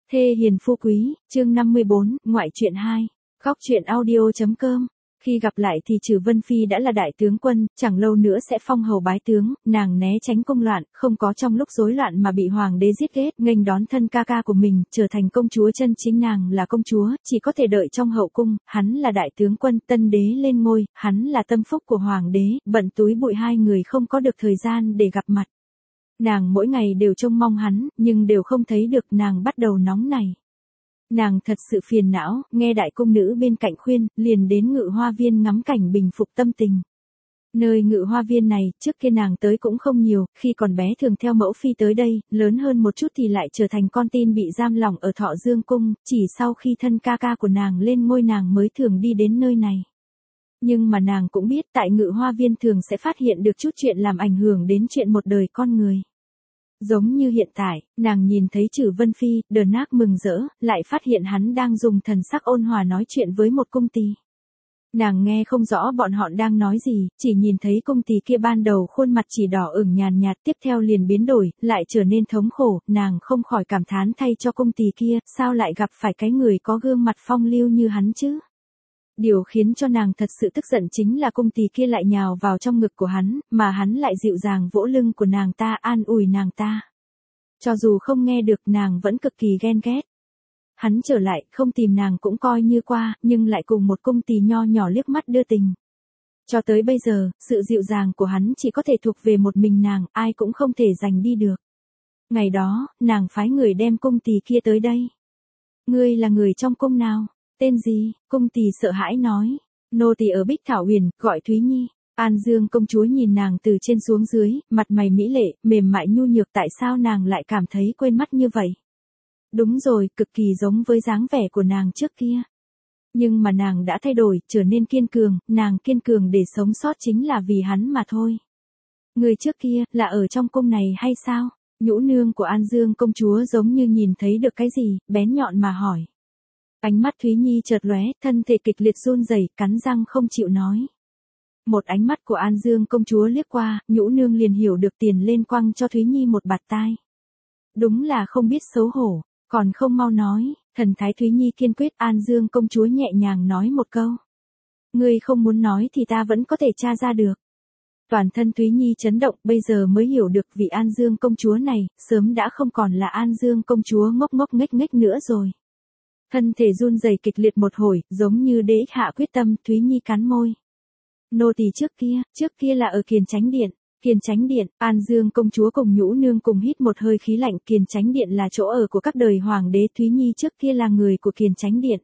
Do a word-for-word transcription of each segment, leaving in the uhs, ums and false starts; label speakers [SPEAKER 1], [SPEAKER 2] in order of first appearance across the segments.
[SPEAKER 1] Thê hiền phu quý, chương năm mươi bốn, ngoại truyện hai, góc truyện audio.com. Khi gặp lại thì Trử Vân Phi đã là đại tướng quân, chẳng lâu nữa sẽ phong hầu bái tướng, nàng né tránh công loạn, không có trong lúc rối loạn mà bị hoàng đế giết ghét, nghênh đón thân ca ca của mình, trở thành công chúa chân chính. Nàng là công chúa, chỉ có thể đợi trong hậu cung, hắn là đại tướng quân, tân đế lên ngôi, hắn là tâm phúc của hoàng đế, bận túi bụi hai người không có được thời gian để gặp mặt. Nàng mỗi ngày đều trông mong hắn, nhưng đều không thấy được, nàng bắt đầu nóng nảy. Nàng thật sự phiền não, nghe đại cung nữ bên cạnh khuyên, liền đến Ngự Hoa Viên ngắm cảnh bình phục tâm tình. Nơi Ngự Hoa Viên này, trước kia nàng tới cũng không nhiều, khi còn bé thường theo mẫu phi tới đây, lớn hơn một chút thì lại trở thành con tin bị giam lỏng ở Thọ Dương Cung, chỉ sau khi thân ca ca của nàng lên ngôi nàng mới thường đi đến nơi này. Nhưng mà nàng cũng biết tại Ngự Hoa Viên thường sẽ phát hiện được chút chuyện làm ảnh hưởng đến chuyện một đời con người. Giống như hiện tại, nàng nhìn thấy Trử Vân Phi, đờ nác mừng rỡ, lại phát hiện hắn đang dùng thần sắc ôn hòa nói chuyện với một cung tỳ. Nàng nghe không rõ bọn họ đang nói gì, chỉ nhìn thấy cung tỳ kia ban đầu khuôn mặt chỉ đỏ ửng nhàn nhạt, tiếp theo liền biến đổi, lại trở nên thống khổ, nàng không khỏi cảm thán thay cho cung tỳ kia, sao lại gặp phải cái người có gương mặt phong lưu như hắn chứ? Điều khiến cho nàng thật sự tức giận chính là cung tỳ kia lại nhào vào trong ngực của hắn, mà hắn lại dịu dàng vỗ lưng của nàng ta, an ủi nàng ta. Cho dù không nghe được, nàng vẫn cực kỳ ghen ghét. Hắn trở lại, không tìm nàng cũng coi như qua, nhưng lại cùng một cung tỳ nho nhỏ liếc mắt đưa tình. Cho tới bây giờ, sự dịu dàng của hắn chỉ có thể thuộc về một mình nàng, ai cũng không thể giành đi được. Ngày đó, nàng phái người đem cung tỳ kia tới đây. Ngươi là người trong cung nào? Tên gì? Cung tỳ sợ hãi nói. Nô tỳ ở Bích Thảo Huyền, gọi Thúy Nhi. An Dương công chúa nhìn nàng từ trên xuống dưới, mặt mày mỹ lệ, mềm mại nhu nhược, tại sao nàng lại cảm thấy quên mắt như vậy? Đúng rồi, cực kỳ giống với dáng vẻ của nàng trước kia. Nhưng mà nàng đã thay đổi, trở nên kiên cường, nàng kiên cường để sống sót chính là vì hắn mà thôi. Người trước kia, là ở trong cung này hay sao? Nhũ nương của An Dương công chúa giống như nhìn thấy được cái gì, bén nhọn mà hỏi. Ánh mắt Thúy Nhi chợt lóe, thân thể kịch liệt run rẩy, cắn răng không chịu nói. Một ánh mắt của An Dương công chúa liếc qua, nhũ nương liền hiểu được, tiền lên quăng cho Thúy Nhi một bạt tai. Đúng là không biết xấu hổ, còn không mau nói. Thần thái Thúy Nhi kiên quyết. An Dương công chúa nhẹ nhàng nói một câu. Ngươi không muốn nói thì ta vẫn có thể tra ra được. Toàn thân Thúy Nhi chấn động, bây giờ mới hiểu được vị An Dương công chúa này, sớm đã không còn là An Dương công chúa ngốc ngốc nghếch nghếch nữa rồi. Thân thể run rẩy kịch liệt một hồi, giống như đế hạ quyết tâm. Thúy Nhi cắn môi. Nô tỳ trước kia, trước kia là ở Kiền Chánh Điện. Kiền Chánh Điện, An Dương công chúa cùng nhũ nương cùng hít một hơi khí lạnh. Kiền Chánh Điện là chỗ ở của các đời hoàng đế, Thúy Nhi trước kia là người của Kiền Chánh Điện.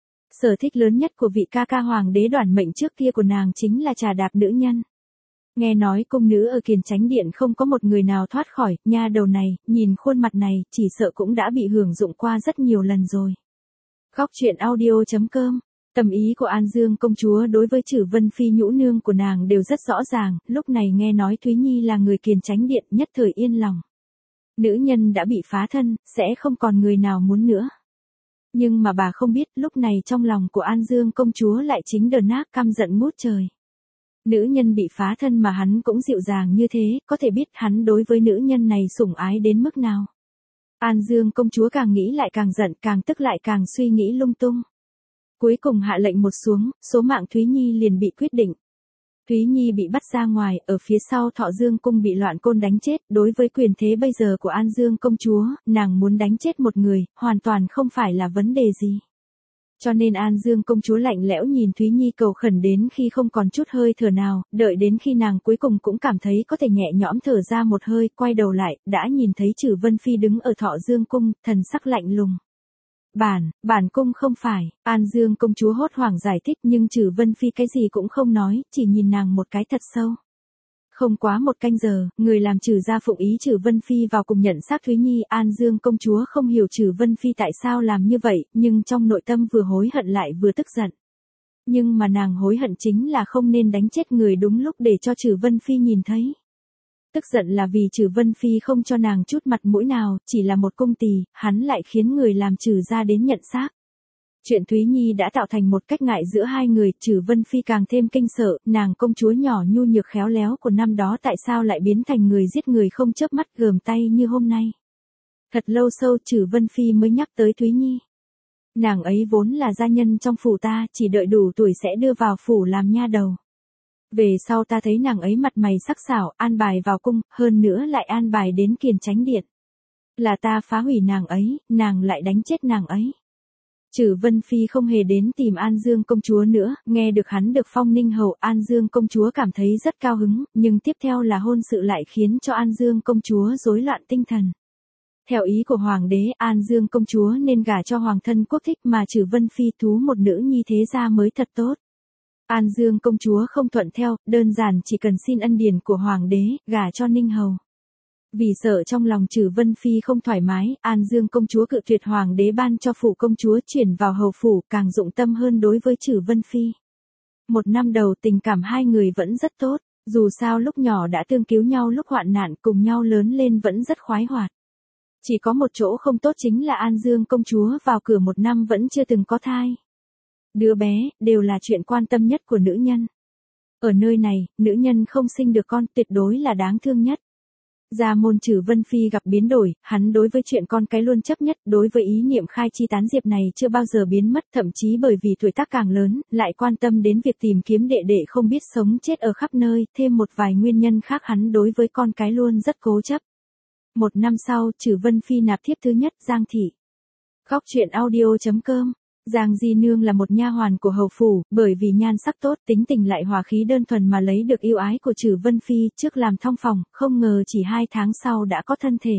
[SPEAKER 1] Sở thích lớn nhất của vị ca ca hoàng đế đoản mệnh trước kia của nàng chính là trà đạp nữ nhân. Nghe nói cung nữ ở Kiền Chánh Điện không có một người nào thoát khỏi, nha đầu này, nhìn khuôn mặt này, chỉ sợ cũng đã bị hưởng dụng qua rất nhiều lần rồi. Góc truyện audio.com. Tâm ý của An Dương công chúa đối với Trử Vân Phi nhũ nương của nàng đều rất rõ ràng, lúc này nghe nói Thúy Nhi là người Kiền Chánh Điện, nhất thời yên lòng. Nữ nhân đã bị phá thân, sẽ không còn người nào muốn nữa. Nhưng mà bà không biết, lúc này trong lòng của An Dương công chúa lại chính đờ nác căm giận ngút trời. Nữ nhân bị phá thân mà hắn cũng dịu dàng như thế, có thể biết hắn đối với nữ nhân này sủng ái đến mức nào. An Dương công chúa càng nghĩ lại càng giận, càng tức lại càng suy nghĩ lung tung. Cuối cùng hạ lệnh một xuống, số mạng Thúy Nhi liền bị quyết định. Thúy Nhi bị bắt ra ngoài, ở phía sau Thọ Dương cung bị loạn côn đánh chết. Đối với quyền thế bây giờ của An Dương công chúa, nàng muốn đánh chết một người, hoàn toàn không phải là vấn đề gì. Cho nên An Dương công chúa lạnh lẽo nhìn Thúy Nhi cầu khẩn đến khi không còn chút hơi thở nào, đợi đến khi nàng cuối cùng cũng cảm thấy có thể nhẹ nhõm thở ra một hơi, quay đầu lại, đã nhìn thấy Trử Vân Phi đứng ở Thọ Dương cung, thần sắc lạnh lùng. Bản, bản cung không phải. An Dương công chúa hốt hoảng giải thích, nhưng Trử Vân Phi cái gì cũng không nói, chỉ nhìn nàng một cái thật sâu. Không quá một canh giờ, người làm Trử gia phụng ý Trử Vân Phi vào cùng nhận xác Thúy Nhi. An Dương công chúa không hiểu Trử Vân Phi tại sao làm như vậy, nhưng trong nội tâm vừa hối hận lại vừa tức giận. Nhưng mà nàng hối hận chính là không nên đánh chết người đúng lúc để cho Trử Vân Phi nhìn thấy. Tức giận là vì Trử Vân Phi không cho nàng chút mặt mũi nào, chỉ là một cung tỳ, hắn lại khiến người làm Trử gia đến nhận xác. Chuyện Thúy Nhi đã tạo thành một cách ngại giữa hai người, Trử Vân Phi càng thêm kinh sợ, nàng công chúa nhỏ nhu nhược khéo léo của năm đó tại sao lại biến thành người giết người không chớp mắt gờm tay như hôm nay. Thật lâu sau Trử Vân Phi mới nhắc tới Thúy Nhi. Nàng ấy vốn là gia nhân trong phủ ta, chỉ đợi đủ tuổi sẽ đưa vào phủ làm nha đầu. Về sau ta thấy nàng ấy mặt mày sắc sảo, an bài vào cung, hơn nữa lại an bài đến Kiền Chánh Điện. Là ta phá hủy nàng ấy, nàng lại đánh chết nàng ấy. Trử Vân Phi không hề đến tìm An Dương công chúa nữa, nghe được hắn được phong ninh hầu, An Dương công chúa cảm thấy rất cao hứng, nhưng tiếp theo là hôn sự lại khiến cho An Dương công chúa rối loạn tinh thần. Theo ý của hoàng đế, An Dương công chúa nên gả cho hoàng thân quốc thích mà Trử Vân Phi thú một nữ nhi thế gia mới thật tốt. An Dương công chúa không thuận theo, đơn giản chỉ cần xin ân điển của hoàng đế, gả cho Ninh hầu. Vì sợ trong lòng Trử Vân Phi không thoải mái, An Dương công chúa cự tuyệt hoàng đế ban cho phủ công chúa chuyển vào hầu phủ, càng dụng tâm hơn đối với Trử Vân Phi. Một năm đầu tình cảm hai người vẫn rất tốt, dù sao lúc nhỏ đã tương cứu nhau lúc hoạn nạn, cùng nhau lớn lên vẫn rất khoái hoạt. Chỉ có một chỗ không tốt chính là An Dương công chúa vào cửa một năm vẫn chưa từng có thai. Đứa bé, đều là chuyện quan tâm nhất của nữ nhân. Ở nơi này, nữ nhân không sinh được con tuyệt đối là đáng thương nhất. Gia môn Trử Vân Phi gặp biến đổi, hắn đối với chuyện con cái luôn chấp nhất, đối với ý niệm khai chi tán diệp này chưa bao giờ biến mất, thậm chí bởi vì tuổi tác càng lớn, lại quan tâm đến việc tìm kiếm đệ đệ không biết sống chết ở khắp nơi, thêm một vài nguyên nhân khác hắn đối với con cái luôn rất cố chấp. Một năm sau, Trử Vân Phi nạp thiếp thứ nhất, Giang Thị. Góc truyện audio chấm com. Giang Di Nương là một nha hoàn của hầu phủ, bởi vì nhan sắc tốt, tính tình lại hòa khí đơn thuần mà lấy được yêu ái của Trử Vân Phi, trước làm thong phòng, không ngờ chỉ hai tháng sau đã có thân thể.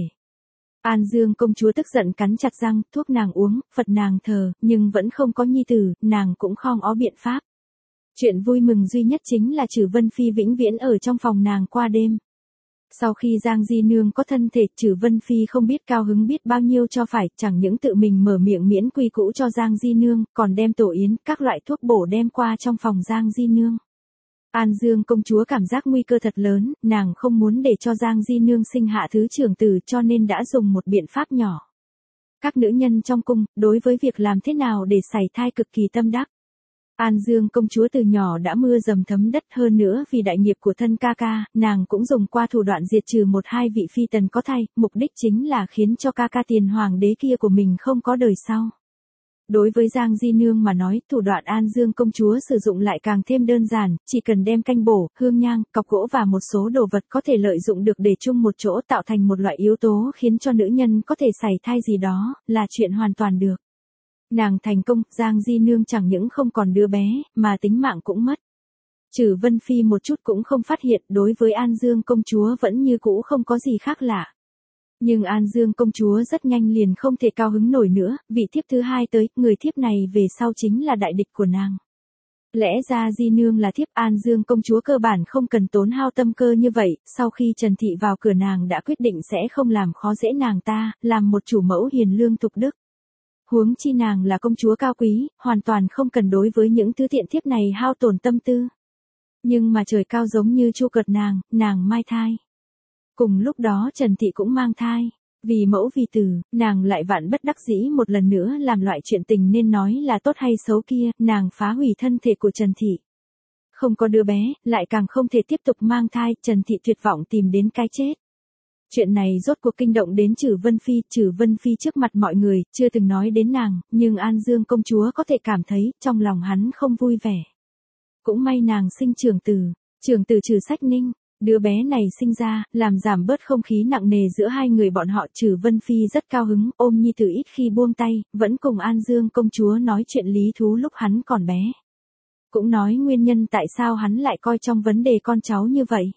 [SPEAKER 1] An Dương công chúa tức giận cắn chặt răng, thuốc nàng uống, Phật nàng thờ, nhưng vẫn không có nhi tử, nàng cũng không có biện pháp. Chuyện vui mừng duy nhất chính là Trử Vân Phi vĩnh viễn ở trong phòng nàng qua đêm. Sau khi Giang Di Nương có thân thể, Trử Vân Phi không biết cao hứng biết bao nhiêu cho phải, chẳng những tự mình mở miệng miễn quy cũ cho Giang Di Nương, còn đem tổ yến, các loại thuốc bổ đem qua trong phòng Giang Di Nương. An Dương công chúa cảm giác nguy cơ thật lớn, nàng không muốn để cho Giang Di Nương sinh hạ thứ trưởng tử cho nên đã dùng một biện pháp nhỏ. Các nữ nhân trong cung, đối với việc làm thế nào để sảy thai cực kỳ tâm đắc. An Dương công chúa từ nhỏ đã mưa dầm thấm đất, hơn nữa vì đại nghiệp của thân ca ca, nàng cũng dùng qua thủ đoạn diệt trừ một hai vị phi tần có thai, mục đích chính là khiến cho ca ca tiền hoàng đế kia của mình không có đời sau. Đối với Giang Di Nương mà nói, thủ đoạn An Dương công chúa sử dụng lại càng thêm đơn giản, chỉ cần đem canh bổ, hương nhang, cọc gỗ và một số đồ vật có thể lợi dụng được để chung một chỗ tạo thành một loại yếu tố khiến cho nữ nhân có thể sảy thai gì đó, là chuyện hoàn toàn được. Nàng thành công, Giang Di Nương chẳng những không còn đứa bé, mà tính mạng cũng mất. Trử Vân Phi một chút cũng không phát hiện, đối với An Dương công chúa vẫn như cũ không có gì khác lạ. Nhưng An Dương công chúa rất nhanh liền không thể cao hứng nổi nữa, vị thiếp thứ hai tới, người thiếp này về sau chính là đại địch của nàng. Lẽ ra Di Nương là thiếp, An Dương công chúa cơ bản không cần tốn hao tâm cơ như vậy, sau khi Trần Thị vào cửa nàng đã quyết định sẽ không làm khó dễ nàng ta, làm một chủ mẫu hiền lương tục đức. Huống chi nàng là công chúa cao quý, hoàn toàn không cần đối với những thứ tiện thiếp này hao tổn tâm tư. Nhưng mà trời cao giống như chu cợt nàng, nàng mai thai. Cùng lúc đó Trần Thị cũng mang thai. Vì mẫu vì tử, nàng lại vạn bất đắc dĩ một lần nữa làm loại chuyện tình nên nói là tốt hay xấu kia, nàng phá hủy thân thể của Trần Thị. Không có đứa bé, lại càng không thể tiếp tục mang thai, Trần Thị tuyệt vọng tìm đến cái chết. Chuyện này rốt cuộc kinh động đến Trử Vân Phi, Trử Vân Phi trước mặt mọi người, chưa từng nói đến nàng, nhưng An Dương công chúa có thể cảm thấy, trong lòng hắn không vui vẻ. Cũng may nàng sinh trưởng tử, trưởng tử Trử Sách Ninh, đứa bé này sinh ra, làm giảm bớt không khí nặng nề giữa hai người bọn họ. Trử Vân Phi rất cao hứng, ôm nhi tử ít khi buông tay, vẫn cùng An Dương công chúa nói chuyện lý thú lúc hắn còn bé. Cũng nói nguyên nhân tại sao hắn lại coi trong vấn đề con cháu như vậy.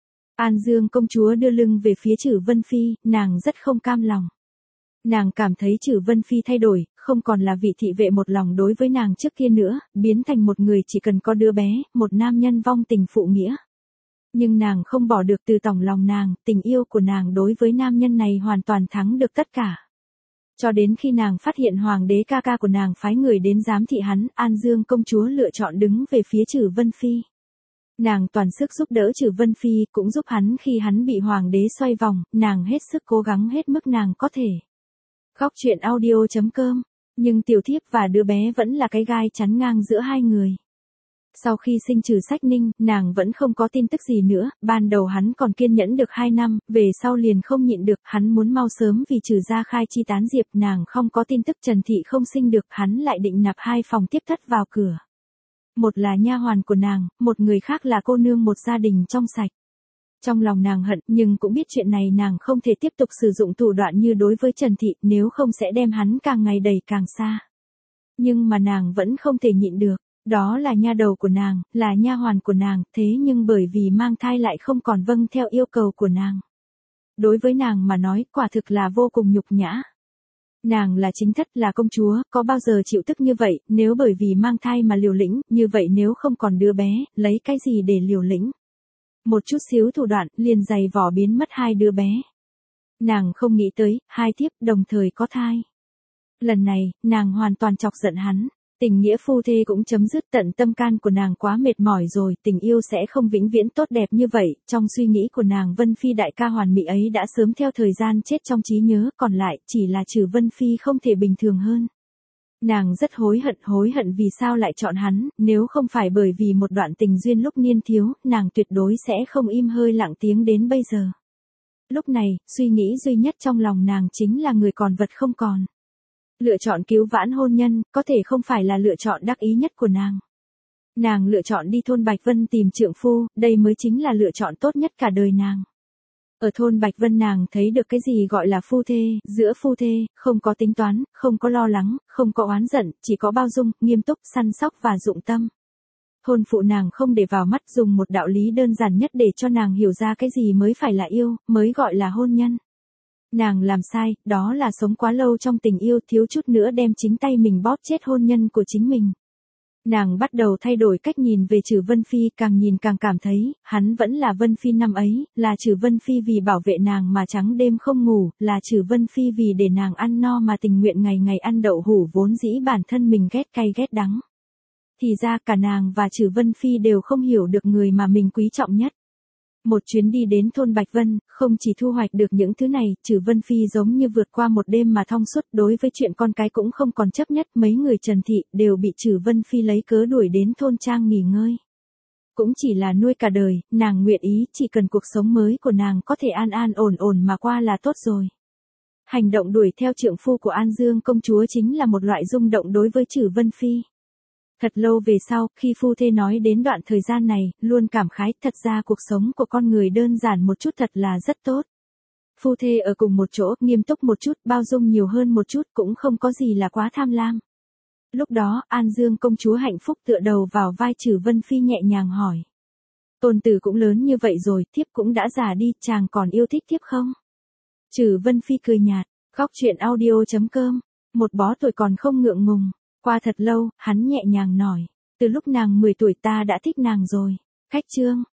[SPEAKER 1] An Dương công chúa đưa lưng về phía Trử Vân Phi, nàng rất không cam lòng. Nàng cảm thấy Trử Vân Phi thay đổi, không còn là vị thị vệ một lòng đối với nàng trước kia nữa, biến thành một người chỉ cần có đứa bé, một nam nhân vong tình phụ nghĩa. Nhưng nàng không bỏ được từ tỏng lòng nàng, tình yêu của nàng đối với nam nhân này hoàn toàn thắng được tất cả. Cho đến khi nàng phát hiện hoàng đế ca ca của nàng phái người đến giám thị hắn, An Dương công chúa lựa chọn đứng về phía Trử Vân Phi. Nàng toàn sức giúp đỡ Trử Vân Phi, cũng giúp hắn khi hắn bị hoàng đế xoay vòng, nàng hết sức cố gắng hết mức nàng có thể. Góc truyện audio chấm com, nhưng tiểu thiếp và đứa bé vẫn là cái gai chắn ngang giữa hai người. Sau khi sinh trừ Sách Ninh, nàng vẫn không có tin tức gì nữa, ban đầu hắn còn kiên nhẫn được hai năm, về sau liền không nhịn được, hắn muốn mau sớm vì trừ ra khai chi tán diệp, nàng không có tin tức Trần Thị không sinh được, hắn lại định nạp hai phòng tiếp thất vào cửa. Một là nha hoàn của nàng, một người khác là cô nương một gia đình trong sạch. Trong lòng nàng hận, nhưng cũng biết chuyện này nàng không thể tiếp tục sử dụng thủ đoạn như đối với Trần Thị, nếu không sẽ đem hắn càng ngày đẩy càng xa. Nhưng mà nàng vẫn không thể nhịn được. Đó là nha đầu của nàng, là nha hoàn của nàng, thế nhưng bởi vì mang thai lại không còn vâng theo yêu cầu của nàng. Đối với nàng mà nói, quả thực là vô cùng nhục nhã. Nàng là chính thất, là công chúa, có bao giờ chịu tức như vậy, nếu bởi vì mang thai mà liều lĩnh, như vậy nếu không còn đứa bé, lấy cái gì để liều lĩnh? Một chút xíu thủ đoạn, liền giày vỏ biến mất hai đứa bé. Nàng không nghĩ tới, hai thiếp đồng thời có thai. Lần này, nàng hoàn toàn chọc giận hắn. Tình nghĩa phu thê cũng chấm dứt, tận tâm can của nàng quá mệt mỏi rồi, tình yêu sẽ không vĩnh viễn tốt đẹp như vậy, trong suy nghĩ của nàng Vân Phi đại ca hoàn mỹ ấy đã sớm theo thời gian chết trong trí nhớ, còn lại chỉ là trừ Vân Phi không thể bình thường hơn. Nàng rất hối hận, hối hận vì sao lại chọn hắn, nếu không phải bởi vì một đoạn tình duyên lúc niên thiếu, nàng tuyệt đối sẽ không im hơi lặng tiếng đến bây giờ. Lúc này, suy nghĩ duy nhất trong lòng nàng chính là người còn vật không còn. Lựa chọn cứu vãn hôn nhân, có thể không phải là lựa chọn đắc ý nhất của nàng. Nàng lựa chọn đi thôn Bạch Vân tìm trượng phu, đây mới chính là lựa chọn tốt nhất cả đời nàng. Ở thôn Bạch Vân nàng thấy được cái gì gọi là phu thê, giữa phu thê, không có tính toán, không có lo lắng, không có oán giận, chỉ có bao dung, nghiêm túc, săn sóc và dụng tâm. Thôn phụ nàng không để vào mắt, dùng một đạo lý đơn giản nhất để cho nàng hiểu ra cái gì mới phải là yêu, mới gọi là hôn nhân. Nàng làm sai, đó là sống quá lâu trong tình yêu, thiếu chút nữa đem chính tay mình bóp chết hôn nhân của chính mình. Nàng bắt đầu thay đổi cách nhìn về Trừ Vân Phi, càng nhìn càng cảm thấy, hắn vẫn là Vân Phi năm ấy, là Trừ Vân Phi vì bảo vệ nàng mà trắng đêm không ngủ, là Trừ Vân Phi vì để nàng ăn no mà tình nguyện ngày ngày ăn đậu hủ vốn dĩ bản thân mình ghét cay ghét đắng. Thì ra cả nàng và Trừ Vân Phi đều không hiểu được người mà mình quý trọng nhất. Một chuyến đi đến thôn Bạch Vân, không chỉ thu hoạch được những thứ này, Trừ Vân Phi giống như vượt qua một đêm mà thong suốt, đối với chuyện con cái cũng không còn chấp nhất, mấy người Trần Thị đều bị Trừ Vân Phi lấy cớ đuổi đến thôn trang nghỉ ngơi. Cũng chỉ là nuôi cả đời, nàng nguyện ý, chỉ cần cuộc sống mới của nàng có thể an an ổn ổn mà qua là tốt rồi. Hành động đuổi theo trượng phu của An Dương công chúa chính là một loại rung động đối với Trừ Vân Phi. Thật lâu về sau, khi phu thê nói đến đoạn thời gian này, luôn cảm khái, thật ra cuộc sống của con người đơn giản một chút thật là rất tốt. Phu thê ở cùng một chỗ, nghiêm túc một chút, bao dung nhiều hơn một chút, cũng không có gì là quá tham lam. Lúc đó, An Dương công chúa hạnh phúc tựa đầu vào vai Trừ Vân Phi nhẹ nhàng hỏi. Tôn tử cũng lớn như vậy rồi, thiếp cũng đã già đi, chàng còn yêu thích thiếp không? Trừ Vân Phi cười nhạt, khóc chuyện audio chấm com, một bó tuổi còn không ngượng ngùng. Qua thật lâu, hắn nhẹ nhàng nói, từ lúc nàng mười tuổi ta đã thích nàng rồi. Khách chương,